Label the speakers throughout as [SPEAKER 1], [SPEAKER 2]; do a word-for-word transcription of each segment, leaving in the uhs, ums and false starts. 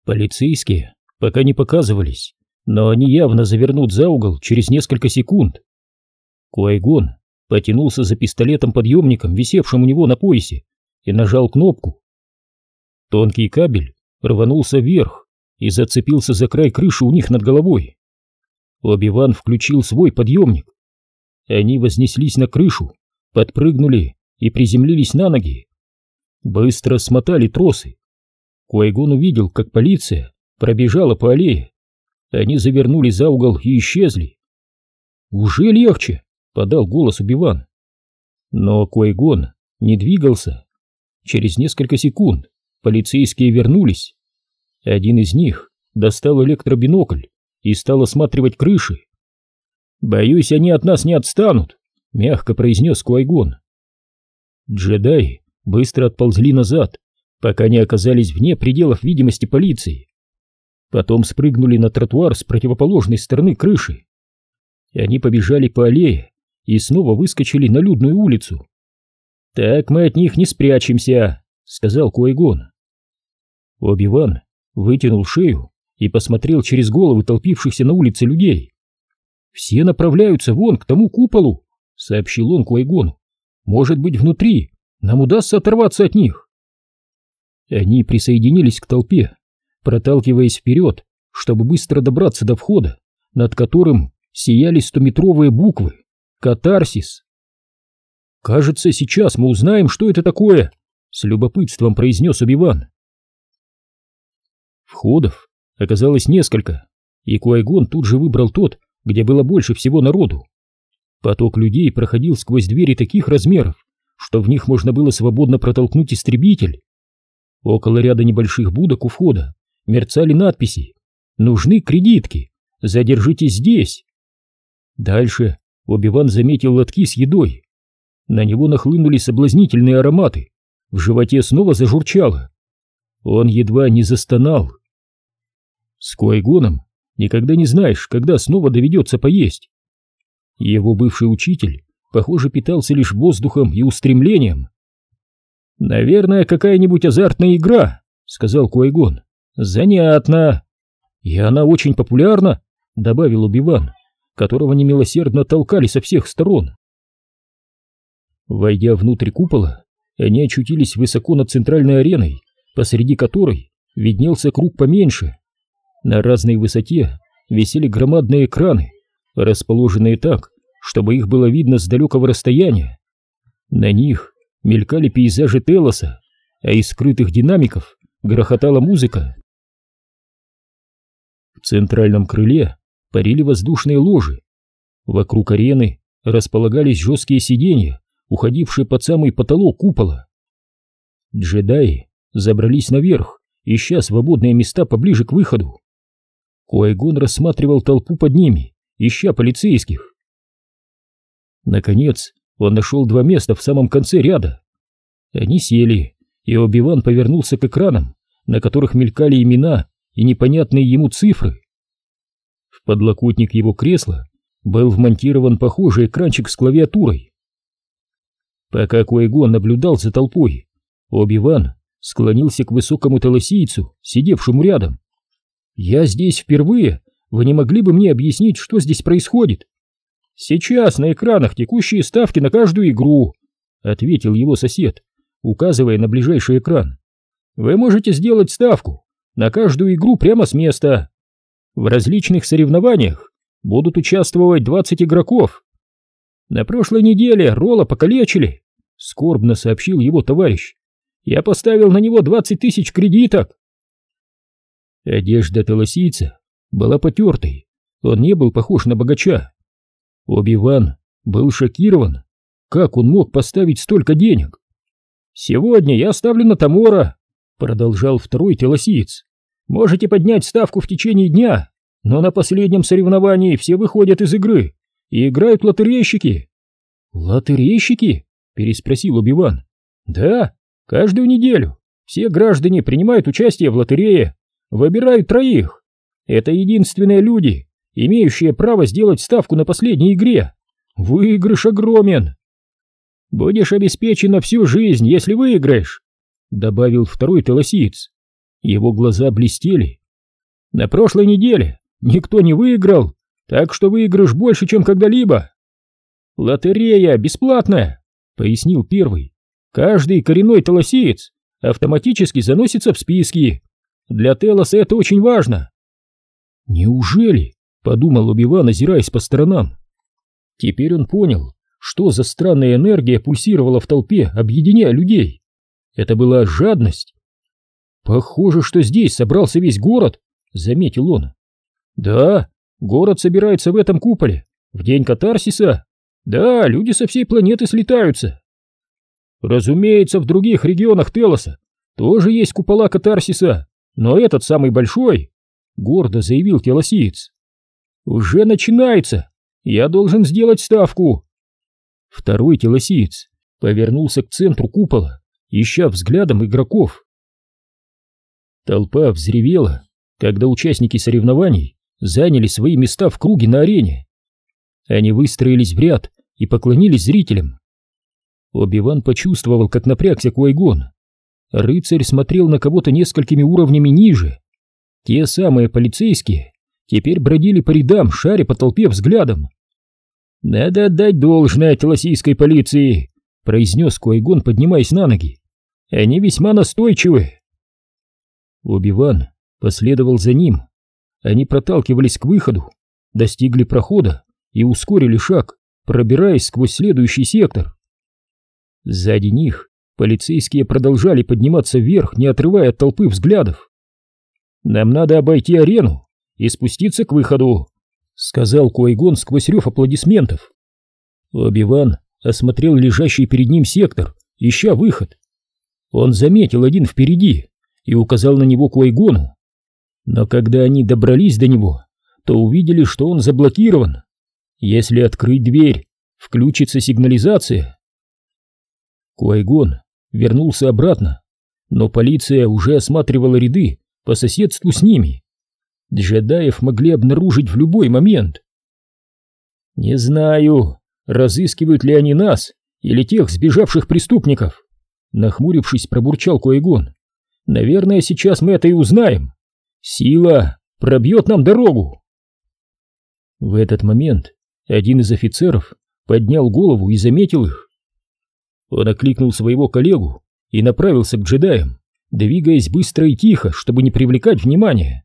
[SPEAKER 1] Полицейские пока не показывались, но они явно завернут за угол через несколько секунд. Куайгон потянулся за пистолетом-подъемником, висевшим у него на поясе, и нажал кнопку. Тонкий кабель рванулся вверх и зацепился за край крыши у них над головой. Оби-Ван включил свой подъемник. Они вознеслись на крышу, подпрыгнули и приземлились на ноги. Быстро смотали тросы. Куайгон увидел, как полиция пробежала по аллее. Они завернули за угол и исчезли. «Уже легче!» — подал голос Оби-Ван. Но Куайгон не двигался. Через несколько секунд полицейские вернулись. Один из них достал электробинокль и стал осматривать крыши. «Боюсь, они от нас не отстанут», — мягко произнес Куайгон. Джедаи быстро отползли назад, пока не оказались вне пределов видимости полиции. Потом спрыгнули на тротуар с противоположной стороны крыши. Они побежали по аллее и снова выскочили на людную улицу. «Так мы от них не спрячемся», — сказал Куайгон. Оби-Ван вытянул шею и посмотрел через головы толпившихся на улице людей. «Все направляются вон к тому куполу», — сообщил он Куайгону. «Может быть, внутри нам удастся оторваться от них». Они присоединились к толпе, проталкиваясь вперед, чтобы быстро добраться до входа, над которым сияли стометровые буквы «Катарсис». «Кажется, сейчас мы узнаем, что это такое», — с любопытством произнес Оби-Ван. Входов оказалось несколько, и Куайгон тут же выбрал тот, где было больше всего народу. Поток людей проходил сквозь двери таких размеров, что в них можно было свободно протолкнуть истребитель. Около ряда небольших будок у входа мерцали надписи: «Нужны кредитки, задержитесь здесь». Дальше Оби-Ван заметил лотки с едой. На него нахлынули соблазнительные ароматы, в животе снова зажурчало. Он едва не застонал. С Куайгоном никогда не знаешь, когда снова доведется поесть. Его бывший учитель, похоже, питался лишь воздухом и устремлением. «Наверное, какая-нибудь азартная игра», — сказал Куайгон. «Занятно». «И она очень популярна», — добавил Оби-Ван, которого немилосердно толкали со всех сторон. Войдя внутрь купола, они очутились высоко над центральной ареной, посреди которой виднелся круг поменьше. На разной высоте висели громадные экраны, расположенные так, чтобы их было видно с далекого расстояния. На них мелькали пейзажи Телоса, а из скрытых динамиков грохотала музыка. В центральном крыле парили воздушные ложи. Вокруг арены располагались жесткие сиденья, уходившие под самый потолок купола. Джедаи забрались наверх, ища свободные места поближе к выходу. Куайгон рассматривал толпу под ними, ища полицейских. Наконец он нашел два места в самом конце ряда. Они сели, и Оби-Ван повернулся к экранам, на которых мелькали имена и непонятные ему цифры. В подлокотник его кресла был вмонтирован похожий экранчик с клавиатурой. Пока Куайгон наблюдал за толпой, Оби-Ван склонился к высокому телосийцу, сидевшему рядом. «Я здесь впервые. Вы не могли бы мне объяснить, что здесь происходит?» «Сейчас на экранах текущие ставки на каждую игру», — ответил его сосед, указывая на ближайший экран. «Вы можете сделать ставку на каждую игру прямо с места. В различных соревнованиях будут участвовать двадцать игроков. На прошлой неделе Ролла покалечили», — скорбно сообщил его товарищ. «Я поставил на него двадцать тысяч кредиток». Одежда телосийца была потертой, он не был похож на богача. Оби-Ван был шокирован. Как он мог поставить столько денег? «Сегодня я ставлю на Тамора», — продолжал второй телосиец. «Можете поднять ставку в течение дня, но на последнем соревновании все выходят из игры и играют лотерейщики». «Лотерейщики?» — переспросил Оби-Ван. «Да, каждую неделю все граждане принимают участие в лотерее, выбирают троих. Это единственные люди, имеющие право сделать ставку на последней игре. Выигрыш огромен. Будешь обеспечен на всю жизнь, если выиграешь», — добавил второй телосиец. Его глаза блестели. «На прошлой неделе никто не выиграл, так что выигрыш больше, чем когда-либо». «Лотерея бесплатная», — пояснил первый. «Каждый коренной телосиец автоматически заносится в списки. Для Телоса это очень важно». «Неужели?» — подумал Оби-Ван, озираясь по сторонам. Теперь он понял, что за странная энергия пульсировала в толпе, объединяя людей. Это была жадность. «Похоже, что здесь собрался весь город», — заметил он. «Да, город собирается в этом куполе, в день катарсиса. Да, люди со всей планеты слетаются. Разумеется, в других регионах Телоса тоже есть купола катарсиса, но этот самый большой», — гордо заявил телосиец. «Уже начинается. Я должен сделать ставку». Второй телосиец повернулся к центру купола, ища взглядом игроков. Толпа взревела, когда участники соревнований заняли свои места в круге на арене. Они выстроились в ряд и поклонились зрителям. Оби-Ван почувствовал, как напрягся Куай-Гон. Рыцарь смотрел на кого-то несколькими уровнями ниже. Те самые полицейские теперь бродили по рядам, шаря по толпе взглядом. «Надо отдать должное телосийской полиции», — произнес Куай-Гон, поднимаясь на ноги. «Они весьма настойчивы». Оби-Ван последовал за ним. Они проталкивались к выходу, достигли прохода и ускорили шаг, пробираясь сквозь следующий сектор. Сзади них полицейские продолжали подниматься вверх, не отрывая от толпы взглядов. «Нам надо обойти арену и спуститься к выходу», — сказал Куай-Гон сквозь рев аплодисментов. Оби-Ван осмотрел лежащий перед ним сектор, ища выход. Он заметил один впереди и указал на него Куай-Гону. Но когда они добрались до него, то увидели, что он заблокирован. Если открыть дверь, включится сигнализация. Куай-Гон вернулся обратно, но полиция уже осматривала ряды по соседству с ними. Джедаев могли обнаружить в любой момент. «Не знаю, разыскивают ли они нас или тех сбежавших преступников», — нахмурившись, пробурчал Куай-Гон. «Наверное, сейчас мы это и узнаем. Сила пробьет нам дорогу». В этот момент один из офицеров поднял голову и заметил их. Он окликнул своего коллегу и направился к джедаям, двигаясь быстро и тихо, чтобы не привлекать внимания.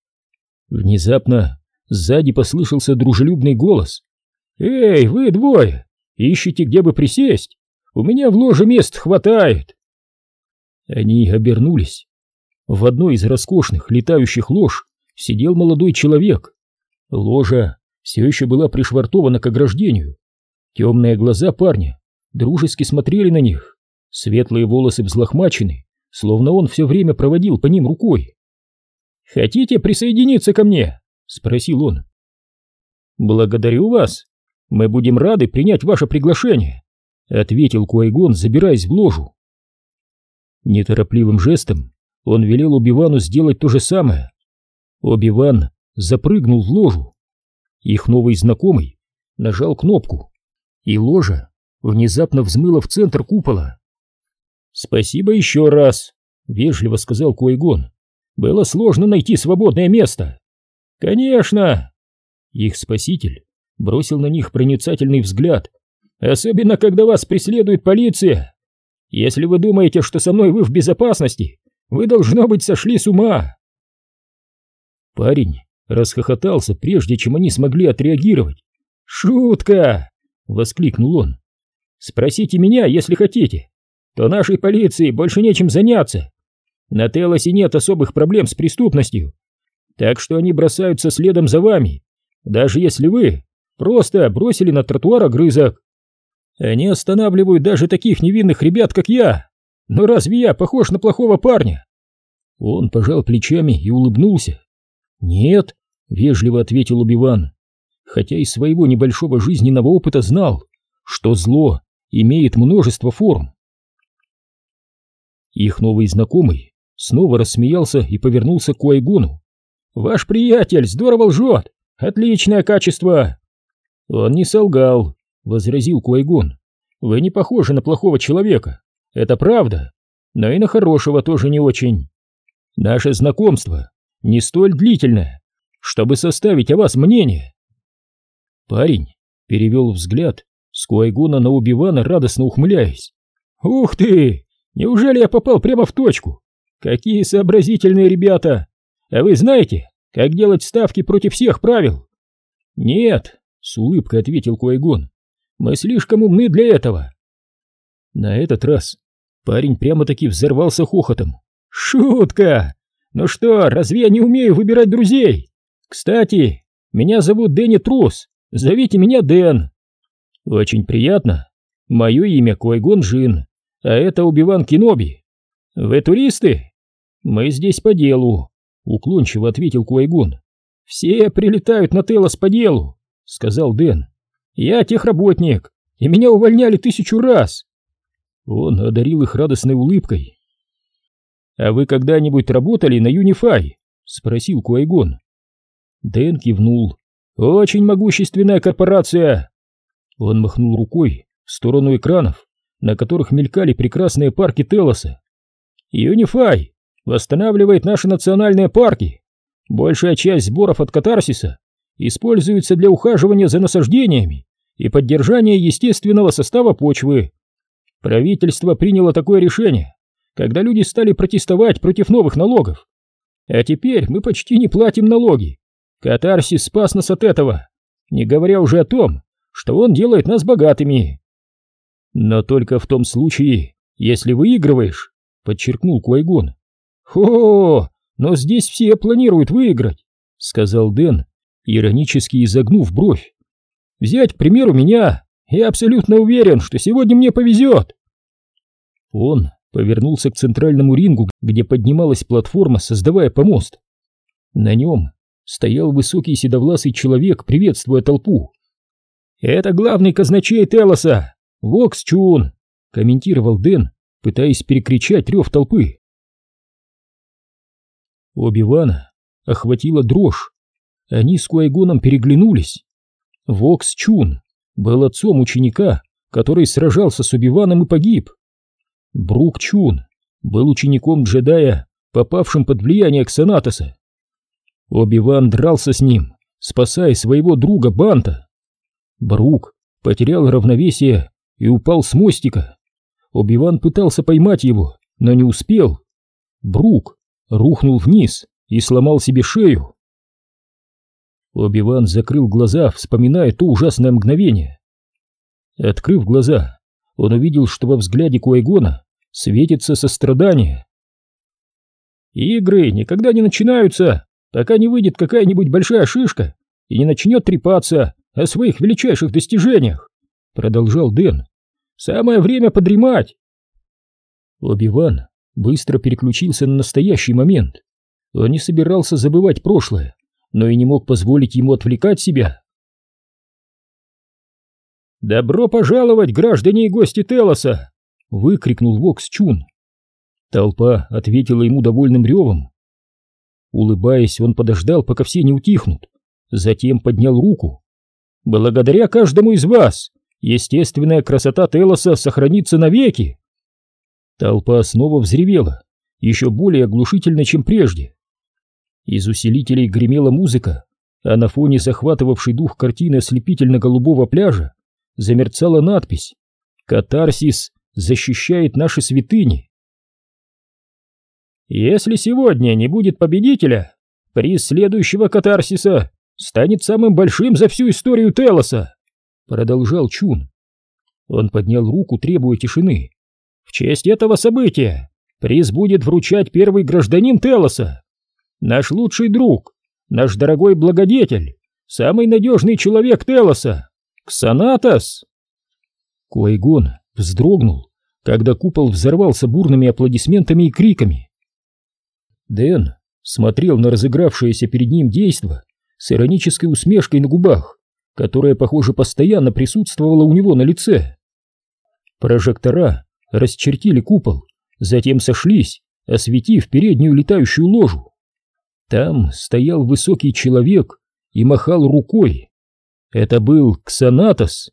[SPEAKER 1] Внезапно сзади послышался дружелюбный голос. «Эй, вы двое! Ищете, где бы присесть? У меня в ложе мест хватает!» Они обернулись. В одной из роскошных летающих лож сидел молодой человек. Ложа все еще была пришвартована к ограждению. Темные глаза парня дружески смотрели на них. Светлые волосы взлохмачены, словно он все время проводил по ним рукой. «Хотите присоединиться ко мне?» — спросил он. «Благодарю вас. Мы будем рады принять ваше приглашение», — ответил Куай-Гон, забираясь в ложу. Неторопливым жестом он велел Оби-Вану сделать то же самое. Оби-Ван запрыгнул в ложу. Их новый знакомый нажал кнопку, и ложа внезапно взмыла в центр купола. «Спасибо еще раз», — вежливо сказал Куай-Гон. «Было сложно найти свободное место». «Конечно!» Их спаситель бросил на них проницательный взгляд. «Особенно, когда вас преследует полиция. Если вы думаете, что со мной вы в безопасности, вы, должно быть, сошли с ума». Парень расхохотался, прежде чем они смогли отреагировать. «Шутка!» — воскликнул он. «Спросите меня, если хотите. То нашей полиции больше нечем заняться. На Телосе нет особых проблем с преступностью, так что они бросаются следом за вами, даже если вы просто бросили на тротуар огрызок. Они останавливают даже таких невинных ребят, как я. Но разве я похож на плохого парня?» Он пожал плечами и улыбнулся. «Нет», — вежливо ответил Оби-Ван, хотя из своего небольшого жизненного опыта знал, что зло имеет множество форм. Их новый знакомый снова рассмеялся и повернулся к Куай-Гону. «Ваш приятель здорово лжет! Отличное качество!» «Он не солгал», — возразил Куай-Гон. «Вы не похожи на плохого человека, это правда, но и на хорошего тоже не очень». наше знакомство не столь длительное, чтобы составить о вас мнение. Парень перевел взгляд с Куайгона на Оби-Вана, радостно ухмыляясь. Ух ты! Неужели я попал прямо в точку? Какие сообразительные ребята! А вы знаете, как делать ставки против всех правил? Нет, с улыбкой ответил Куайгон. Мы слишком умны для этого. На этот раз парень прямо-таки взорвался хохотом. Шутка! Ну что, разве я не умею выбирать друзей? Кстати, меня зовут Дэнни Трус. Зовите меня Дэн. Очень приятно. Мое имя Куайгон Жин, а это Оби-Ван Кеноби. Вы туристы? Мы здесь по делу, уклончиво ответил Куайгон. Все прилетают на Телос по делу, сказал Дэн. Я техработник, и меня увольняли тысячу раз. Он одарил их радостной улыбкой. А вы когда-нибудь работали на Юнифай? Спросил Куайгон. Дэн кивнул. Очень могущественная корпорация. Он махнул рукой в сторону экранов, на которых мелькали прекрасные парки Телоса. Юнифай восстанавливает наши национальные парки. Большая часть сборов от катарсиса используется для ухаживания за насаждениями и поддержания естественного состава почвы. Правительство приняло такое решение, когда люди стали протестовать против новых налогов. А теперь мы почти не платим налоги. Катарсис спас нас от этого, не говоря уже о том, что он делает нас богатыми. Но только в том случае, если выигрываешь, подчеркнул Куайгон. Хо, но здесь все планируют выиграть, сказал Дэн, иронически изогнув бровь. Взять, к примеру, меня. Я абсолютно уверен, что сегодня мне повезет. Он повернулся к центральному рингу, где поднималась платформа, создавая помост. На нем стоял высокий седовласый человек, приветствуя толпу. «Это главный казначей Телоса, Вокс Чун», — комментировал Дэн, пытаясь перекричать рев толпы. Оби-Вана охватила дрожь. Они с Куайгоном переглянулись. Вокс Чун был отцом ученика, который сражался с Оби-Ваном и погиб. Брук Чун был учеником джедая, попавшим под влияние Ксанатоса. Оби-Ван дрался с ним, спасая своего друга Банта. Брук потерял равновесие и упал с мостика. Оби-Ван пытался поймать его, но не успел. Брук рухнул вниз и сломал себе шею. Оби-Ван закрыл глаза, вспоминая то ужасное мгновение. Открыв глаза, он увидел, что во взгляде Куайгона светится сострадание. «Игры никогда не начинаются, пока не выйдет какая-нибудь большая шишка и не начнет трепаться о своих величайших достижениях», — продолжал Дэн. «Самое время подремать». Оби-Ван быстро переключился на настоящий момент. Он не собирался забывать прошлое, но и не мог позволить ему отвлекать себя. «Добро пожаловать, граждане и гости Телоса!» — выкрикнул Вокс Чун. Толпа ответила ему довольным ревом. Улыбаясь, он подождал, пока все не утихнут, затем поднял руку. «Благодаря каждому из вас естественная красота Телоса сохранится навеки!» Толпа снова взревела, еще более оглушительно, чем прежде. Из усилителей гремела музыка, а на фоне захватывавшей дух картины ослепительно-голубого пляжа замерцала надпись «Катарсис защищает наши святыни». «Если сегодня не будет победителя, приз следующего катарсиса станет самым большим за всю историю Телоса», — продолжал Чун. Он поднял руку, требуя тишины. «В честь этого события приз будет вручать первый гражданин Телоса, наш лучший друг, наш дорогой благодетель, самый надежный человек Телоса, Ксанатос». Куайгон вздрогнул, когда купол взорвался бурными аплодисментами и криками. Дэн смотрел на разыгравшееся перед ним действо с иронической усмешкой на губах, которая, похоже, постоянно присутствовала у него на лице. Прожектора расчертили купол, затем сошлись, осветив переднюю летающую ложу. Там стоял высокий человек и махал рукой. Это был Ксанатос.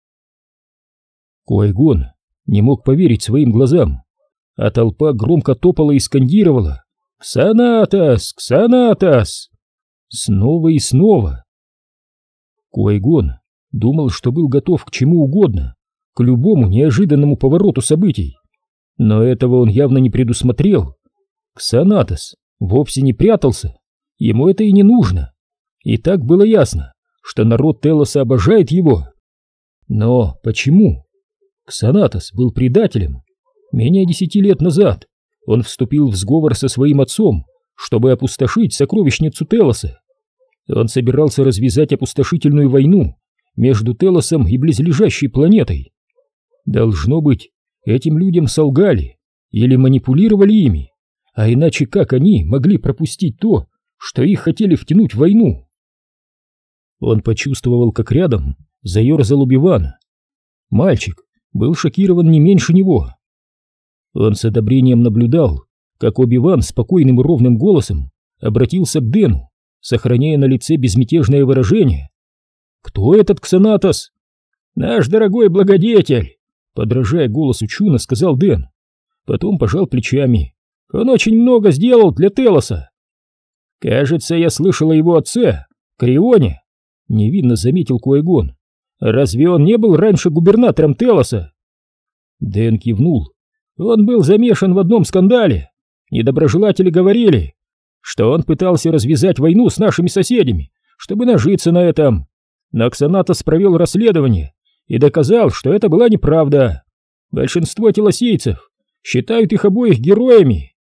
[SPEAKER 1] Куайгон не мог поверить своим глазам, а толпа громко топала и скандировала: «Ксанатос! Ксанатос!» Снова и снова. Куайгон думал, что был готов к чему угодно, к любому неожиданному повороту событий. Но этого он явно не предусмотрел. Ксанатос вовсе не прятался, ему это и не нужно. И так было ясно, что народ Телоса обожает его. Но почему? Ксанатос был предателем. Менее десяти лет назад он вступил в сговор со своим отцом, чтобы опустошить сокровищницу Телоса. Он собирался развязать опустошительную войну между Телосом и близлежащей планетой. Должно быть, этим людям солгали или манипулировали ими, а иначе как они могли пропустить то, что их хотели втянуть в войну? Он почувствовал, как рядом заерзал Оби-Ван. Мальчик был шокирован не меньше него. Он с одобрением наблюдал, как Оби-Ван спокойным и ровным голосом обратился к Дэну, сохраняя на лице безмятежное выражение. «Кто этот Ксанатос?» «Наш дорогой благодетель», — подражая голосу Чуна, сказал Дэн. Потом пожал плечами. «Он очень много сделал для Телоса». «Кажется, я слышал о его отце, Крионе», — невинно заметил Куайгон. «Разве он не был раньше губернатором Телоса?» Дэн кивнул. «Он был замешан в одном скандале. Недоброжелатели говорили, что он пытался развязать войну с нашими соседями, чтобы нажиться на этом. Но Ксанатос провел расследование и доказал, что это была неправда. Большинство телосейцев считают их обоих героями».